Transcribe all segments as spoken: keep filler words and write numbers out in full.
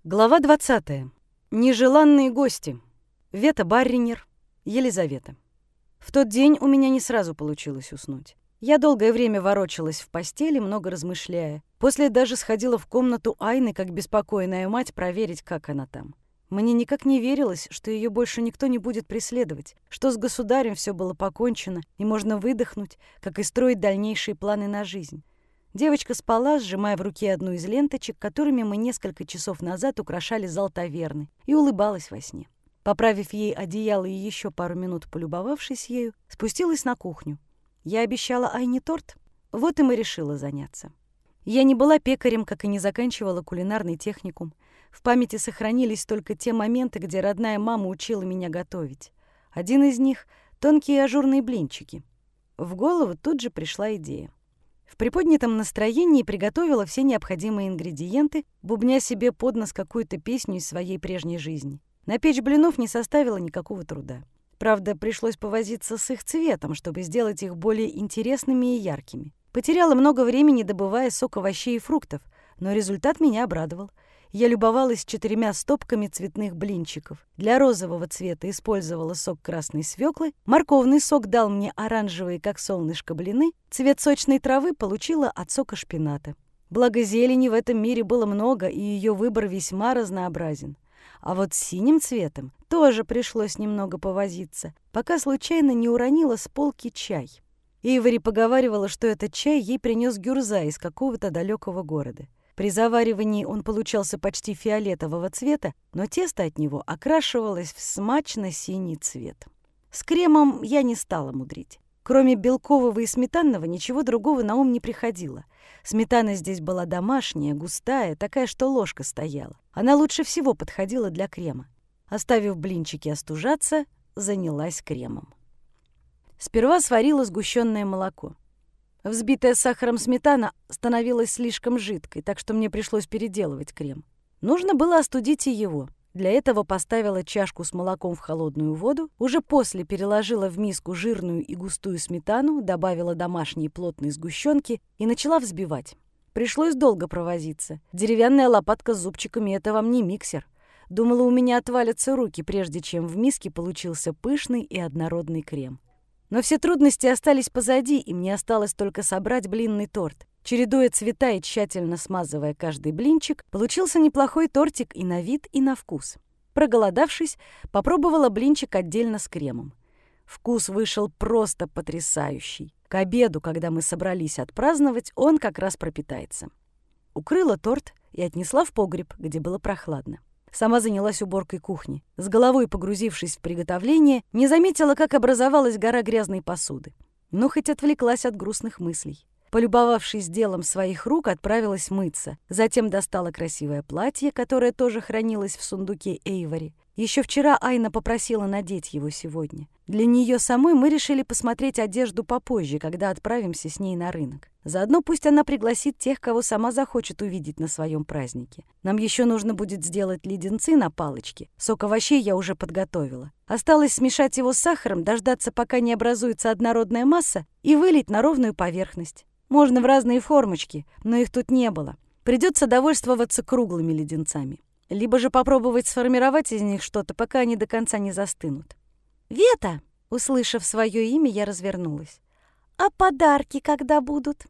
Глава двадцатая. Нежеланные гости. Вета Барринер, Елизавета. В тот день у меня не сразу получилось уснуть. Я долгое время ворочалась в постели, много размышляя. После даже сходила в комнату Айны, как беспокойная мать, проверить, как она там. Мне никак не верилось, что ее больше никто не будет преследовать, что с государем все было покончено, и можно выдохнуть, как и строить дальнейшие планы на жизнь. Девочка спала, сжимая в руке одну из ленточек, которыми мы несколько часов назад украшали зал таверны, и улыбалась во сне. Поправив ей одеяло и еще пару минут полюбовавшись ею, спустилась на кухню. Я обещала Айне торт, вот им и решила заняться. Я не была пекарем, как и не заканчивала кулинарный техникум. В памяти сохранились только те моменты, где родная мама учила меня готовить. Один из них — тонкие ажурные блинчики. В голову тут же пришла идея. В приподнятом настроении приготовила все необходимые ингредиенты, бубня себе под нос какую-то песню из своей прежней жизни. Напечь блинов не составило никакого труда. Правда, пришлось повозиться с их цветом, чтобы сделать их более интересными и яркими. Потеряла много времени, добывая сок овощей и фруктов, но результат меня обрадовал. Я любовалась четырьмя стопками цветных блинчиков. Для розового цвета использовала сок красной свеклы, морковный сок дал мне оранжевые, как солнышко, блины, цвет сочной травы получила от сока шпината. Благо зелени в этом мире было много, и ее выбор весьма разнообразен. А вот с синим цветом тоже пришлось немного повозиться, пока случайно не уронила с полки чай. Эйвори поговаривала, что этот чай ей принес Гюрза из какого-то далекого города. При заваривании он получался почти фиолетового цвета, но тесто от него окрашивалось в смачно-синий цвет. С кремом я не стала мудрить. Кроме белкового и сметанного ничего другого на ум не приходило. Сметана здесь была домашняя, густая, такая, что ложка стояла. Она лучше всего подходила для крема. Оставив блинчики остужаться, занялась кремом. Сперва сварила сгущенное молоко. Взбитая с сахаром сметана становилась слишком жидкой, так что мне пришлось переделывать крем. Нужно было остудить и его. Для этого поставила чашку с молоком в холодную воду, уже после переложила в миску жирную и густую сметану, добавила домашние плотные сгущенки и начала взбивать. Пришлось долго провозиться. Деревянная лопатка с зубчиками — это вам не миксер. Думала, у меня отвалятся руки, прежде чем в миске получился пышный и однородный крем. Но все трудности остались позади, и мне осталось только собрать блинный торт. Чередуя цвета и тщательно смазывая каждый блинчик, получился неплохой тортик и на вид, и на вкус. Проголодавшись, попробовала блинчик отдельно с кремом. Вкус вышел просто потрясающий. К обеду, когда мы собрались отпраздновать, он как раз пропитается. Укрыла торт и отнесла в погреб, где было прохладно. Сама занялась уборкой кухни. С головой погрузившись в приготовление, не заметила, как образовалась гора грязной посуды. Но хоть отвлеклась от грустных мыслей. Полюбовавшись делом своих рук, отправилась мыться. Затем достала красивое платье, которое тоже хранилось в сундуке Эйвори. Еще вчера Айна попросила надеть его сегодня. Для нее самой мы решили посмотреть одежду попозже, когда отправимся с ней на рынок. Заодно пусть она пригласит тех, кого сама захочет увидеть на своем празднике. Нам еще нужно будет сделать леденцы на палочке. Сок овощей я уже подготовила. Осталось смешать его с сахаром, дождаться, пока не образуется однородная масса, и вылить на ровную поверхность. Можно в разные формочки, но их тут не было. Придется довольствоваться круглыми леденцами. Либо же попробовать сформировать из них что-то, пока они до конца не застынут. «Вета!» — услышав свое имя, я развернулась. «А подарки когда будут?»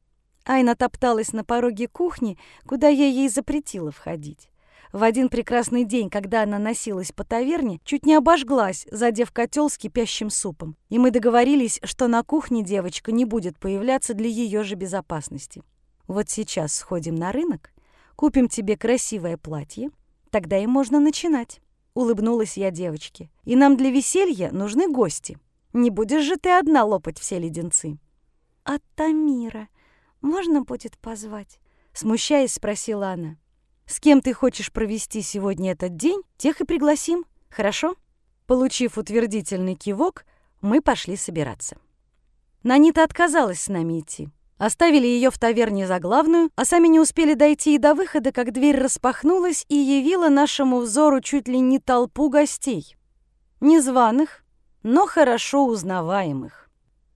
Айна топталась на пороге кухни, куда я ей запретила входить. В один прекрасный день, когда она носилась по таверне, чуть не обожглась, задев котел с кипящим супом. И мы договорились, что на кухне девочка не будет появляться для ее же безопасности. Вот сейчас сходим на рынок, купим тебе красивое платье, тогда и можно начинать. Улыбнулась я девочке. И нам для веселья нужны гости. Не будешь же ты одна лопать все леденцы. А Тамира можно будет позвать? Смущаясь, спросила она. С кем ты хочешь провести сегодня этот день, тех и пригласим, хорошо? Получив утвердительный кивок, мы пошли собираться. Нанита отказалась с нами идти. Оставили ее в таверне за главную, а сами не успели дойти и до выхода, как дверь распахнулась и явила нашему взору чуть ли не толпу гостей. Незваных, но хорошо узнаваемых.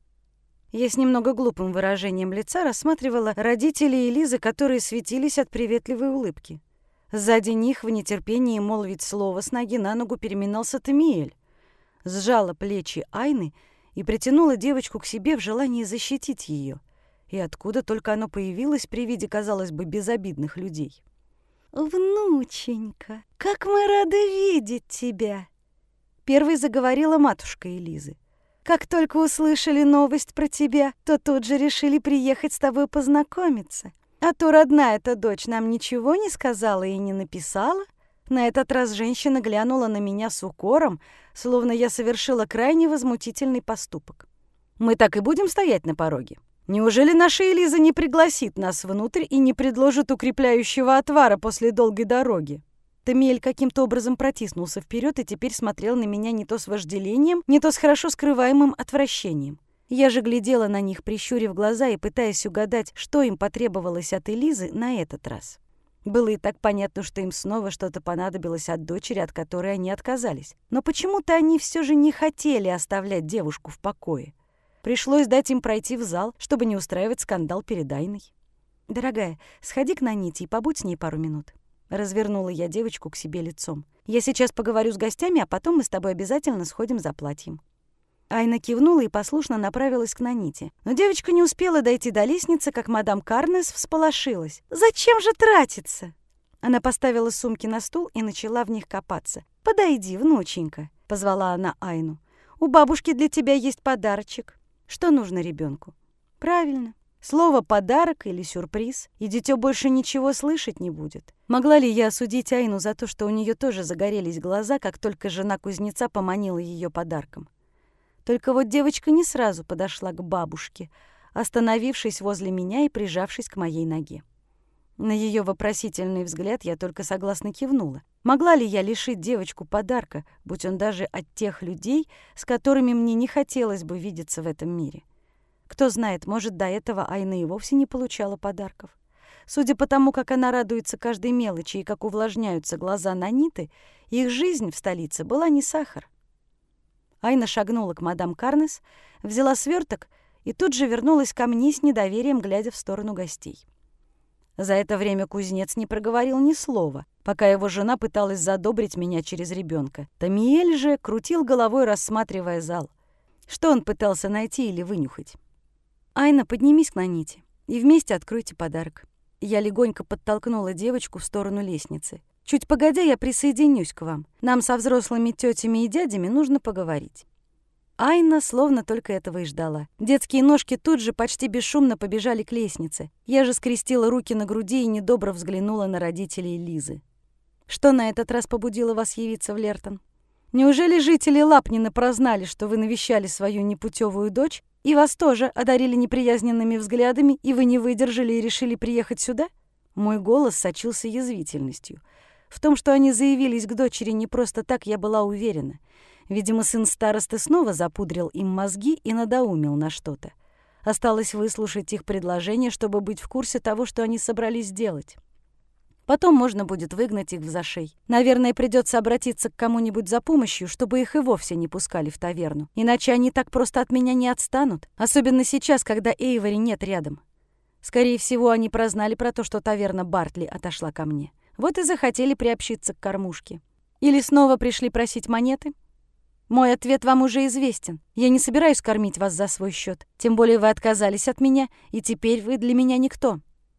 Я с немного глупым выражением лица рассматривала родителей Элизы, которые светились от приветливой улыбки. Сзади них в нетерпении молвить слово с ноги на ногу переминался Тамиэль. Сжала плечи Айны и притянула девочку к себе в желании защитить ее. И откуда только оно появилось при виде, казалось бы, безобидных людей. «Внученька, как мы рады видеть тебя!» Первой заговорила матушка Элизы. «Как только услышали новость про тебя, то тут же решили приехать с тобой познакомиться. А то родная-то дочь нам ничего не сказала и не написала». На этот раз женщина глянула на меня с укором, словно я совершила крайне возмутительный поступок. «Мы так и будем стоять на пороге? Неужели наша Элиза не пригласит нас внутрь и не предложит укрепляющего отвара после долгой дороги?» Тамиэль каким-то образом протиснулся вперед и теперь смотрел на меня не то с вожделением, не то с хорошо скрываемым отвращением. Я же глядела на них, прищурив глаза и пытаясь угадать, что им потребовалось от Элизы на этот раз. Было и так понятно, что им снова что-то понадобилось от дочери, от которой они отказались. Но почему-то они все же не хотели оставлять девушку в покое. Пришлось дать им пройти в зал, чтобы не устраивать скандал перед Айной. «Дорогая, сходи к Наните и побудь с ней пару минут». Развернула я девочку к себе лицом. «Я сейчас поговорю с гостями, а потом мы с тобой обязательно сходим за платьем». Айна кивнула и послушно направилась к Наните. Но девочка не успела дойти до лестницы, как мадам Карнес всполошилась. «Зачем же тратиться?» Она поставила сумки на стул и начала в них копаться. «Подойди, внученька», — позвала она Айну. «У бабушки для тебя есть подарочек». Что нужно ребенку? Правильно. Слово «подарок» или «сюрприз», и дитё больше ничего слышать не будет. Могла ли я осудить Айну за то, что у нее тоже загорелись глаза, как только жена кузнеца поманила ее подарком? Только вот девочка не сразу подошла к бабушке, остановившись возле меня и прижавшись к моей ноге. На ее вопросительный взгляд я только согласно кивнула. Могла ли я лишить девочку подарка, будь он даже от тех людей, с которыми мне не хотелось бы видеться в этом мире? Кто знает, может, до этого Айна и вовсе не получала подарков. Судя по тому, как она радуется каждой мелочи и как увлажняются глаза Наниты, их жизнь в столице была не сахар. Айна шагнула к мадам Карнес, взяла сверток и тут же вернулась ко мне с недоверием, глядя в сторону гостей. За это время кузнец не проговорил ни слова, пока его жена пыталась задобрить меня через ребенка. Тамиэль же крутил головой, рассматривая зал. Что он пытался найти или вынюхать? «Айна, поднимись к Наните и вместе откройте подарок». Я легонько подтолкнула девочку в сторону лестницы. «Чуть погодя, я присоединюсь к вам. Нам со взрослыми тетями и дядями нужно поговорить». Айна словно только этого и ждала. Детские ножки тут же почти бесшумно побежали к лестнице. Я же скрестила руки на груди и недобро взглянула на родителей Лизы. «Что на этот раз побудило вас явиться в Лертон? Неужели жители Лапнина прознали, что вы навещали свою непутевую дочь, и вас тоже одарили неприязненными взглядами, и вы не выдержали и решили приехать сюда?» Мой голос сочился язвительностью. В том, что они заявились к дочери не просто так, я была уверена. Видимо, сын старосты снова запудрил им мозги и надоумил на что-то. Осталось выслушать их предложение, чтобы быть в курсе того, что они собрались делать. Потом можно будет выгнать их в зашей. Наверное, придется обратиться к кому-нибудь за помощью, чтобы их и вовсе не пускали в таверну. Иначе они так просто от меня не отстанут. Особенно сейчас, когда Эйвори нет рядом. Скорее всего, они прознали про то, что таверна Бартли отошла ко мне. Вот и захотели приобщиться к кормушке. Или снова пришли просить монеты? Мой ответ вам уже известен. Я не собираюсь кормить вас за свой счет. Тем более вы отказались от меня, и теперь вы для меня никто.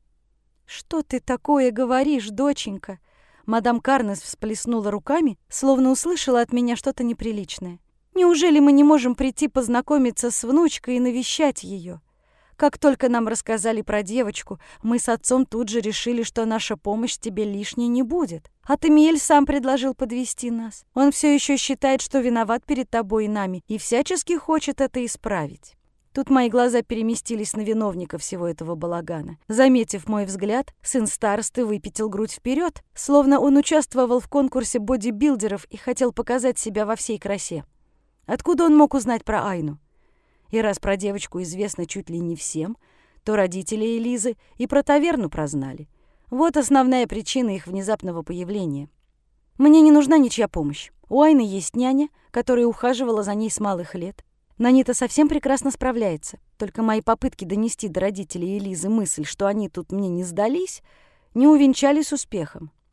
«Что ты такое говоришь, доченька?» Мадам Карнес всплеснула руками, словно услышала от меня что-то неприличное. «Неужели мы не можем прийти познакомиться с внучкой и навещать ее? Как только нам рассказали про девочку, мы с отцом тут же решили, что наша помощь тебе лишней не будет. А Тамиэль сам предложил подвести нас. Он все еще считает, что виноват перед тобой и нами, и всячески хочет это исправить». Тут мои глаза переместились на виновника всего этого балагана. Заметив мой взгляд, сын старосты выпятил грудь вперед, словно он участвовал в конкурсе бодибилдеров и хотел показать себя во всей красе. Откуда он мог узнать про Айну? И раз про девочку известно чуть ли не всем, то родители Элизы и про таверну прознали. Вот основная причина их внезапного появления. Мне не нужна ничья помощь. У Айны есть няня, которая ухаживала за ней с малых лет. Нанита совсем прекрасно справляется. Только мои попытки донести до родителей Элизы мысль, что они тут мне не сдались, не увенчались успехом.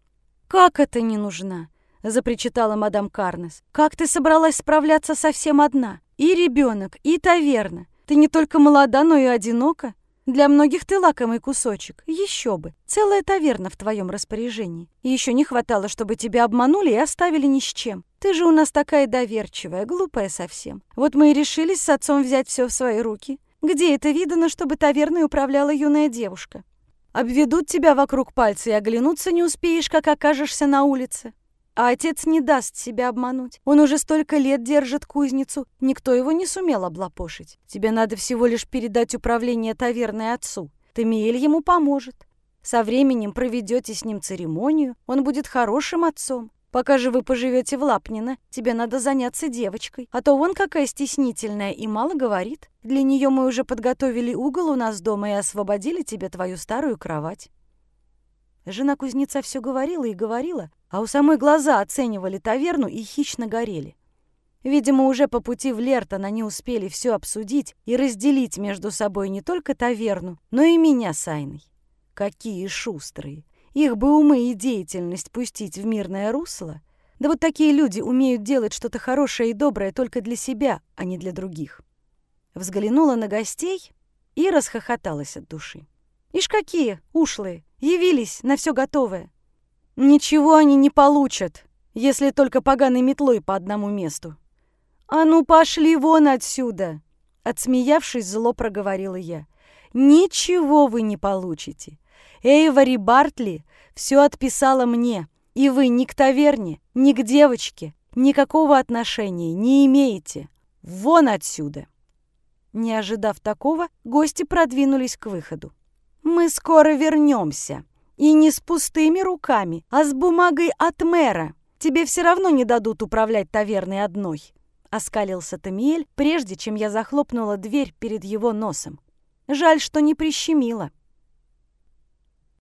«Как это не нужна?» — запричитала мадам Карнес. «Как ты собралась справляться совсем одна? И ребенок, и таверна. Ты не только молода, но и одинока. Для многих ты лакомый кусочек. Еще бы. Целая таверна в твоем распоряжении. И еще не хватало, чтобы тебя обманули и оставили ни с чем. Ты же у нас такая доверчивая, глупая совсем. Вот мы и решились с отцом взять все в свои руки. Где это видано, чтобы таверной управляла юная девушка? Обведут тебя вокруг пальца, и оглянуться не успеешь, как окажешься на улице. А отец не даст себя обмануть. Он уже столько лет держит кузницу. Никто его не сумел облапошить. Тебе надо всего лишь передать управление таверной отцу. Тамиэль ему поможет. Со временем проведете с ним церемонию. Он будет хорошим отцом. Пока же вы поживете в Лапнино, тебе надо заняться девочкой. А то вон какая стеснительная и мало говорит. Для нее мы уже подготовили угол у нас дома и освободили тебе твою старую кровать». Жена кузнеца все говорила и говорила, а у самой глаза оценивали таверну и хищно горели. Видимо, уже по пути в Лертон они успели все обсудить и разделить между собой не только таверну, но и меня с Айной. Какие шустрые! Их бы умы и деятельность пустить в мирное русло. Да вот такие люди умеют делать что-то хорошее и доброе только для себя, а не для других. Взглянула на гостей и расхохоталась от души. Ишь какие ушлые! Явились на все готовое. Ничего они не получат, если только поганой метлой по одному месту. «А ну пошли вон отсюда!» Отсмеявшись, зло проговорила я. «Ничего вы не получите. Эйвори Бартли все отписала мне, и вы ни к таверне, ни к девочке никакого отношения не имеете. Вон отсюда!» Не ожидав такого, гости продвинулись к выходу. «Мы скоро вернемся. И не с пустыми руками, а с бумагой от мэра. Тебе все равно не дадут управлять таверной одной», — оскалился Тамиэль, прежде чем я захлопнула дверь перед его носом. Жаль, что не прищемила.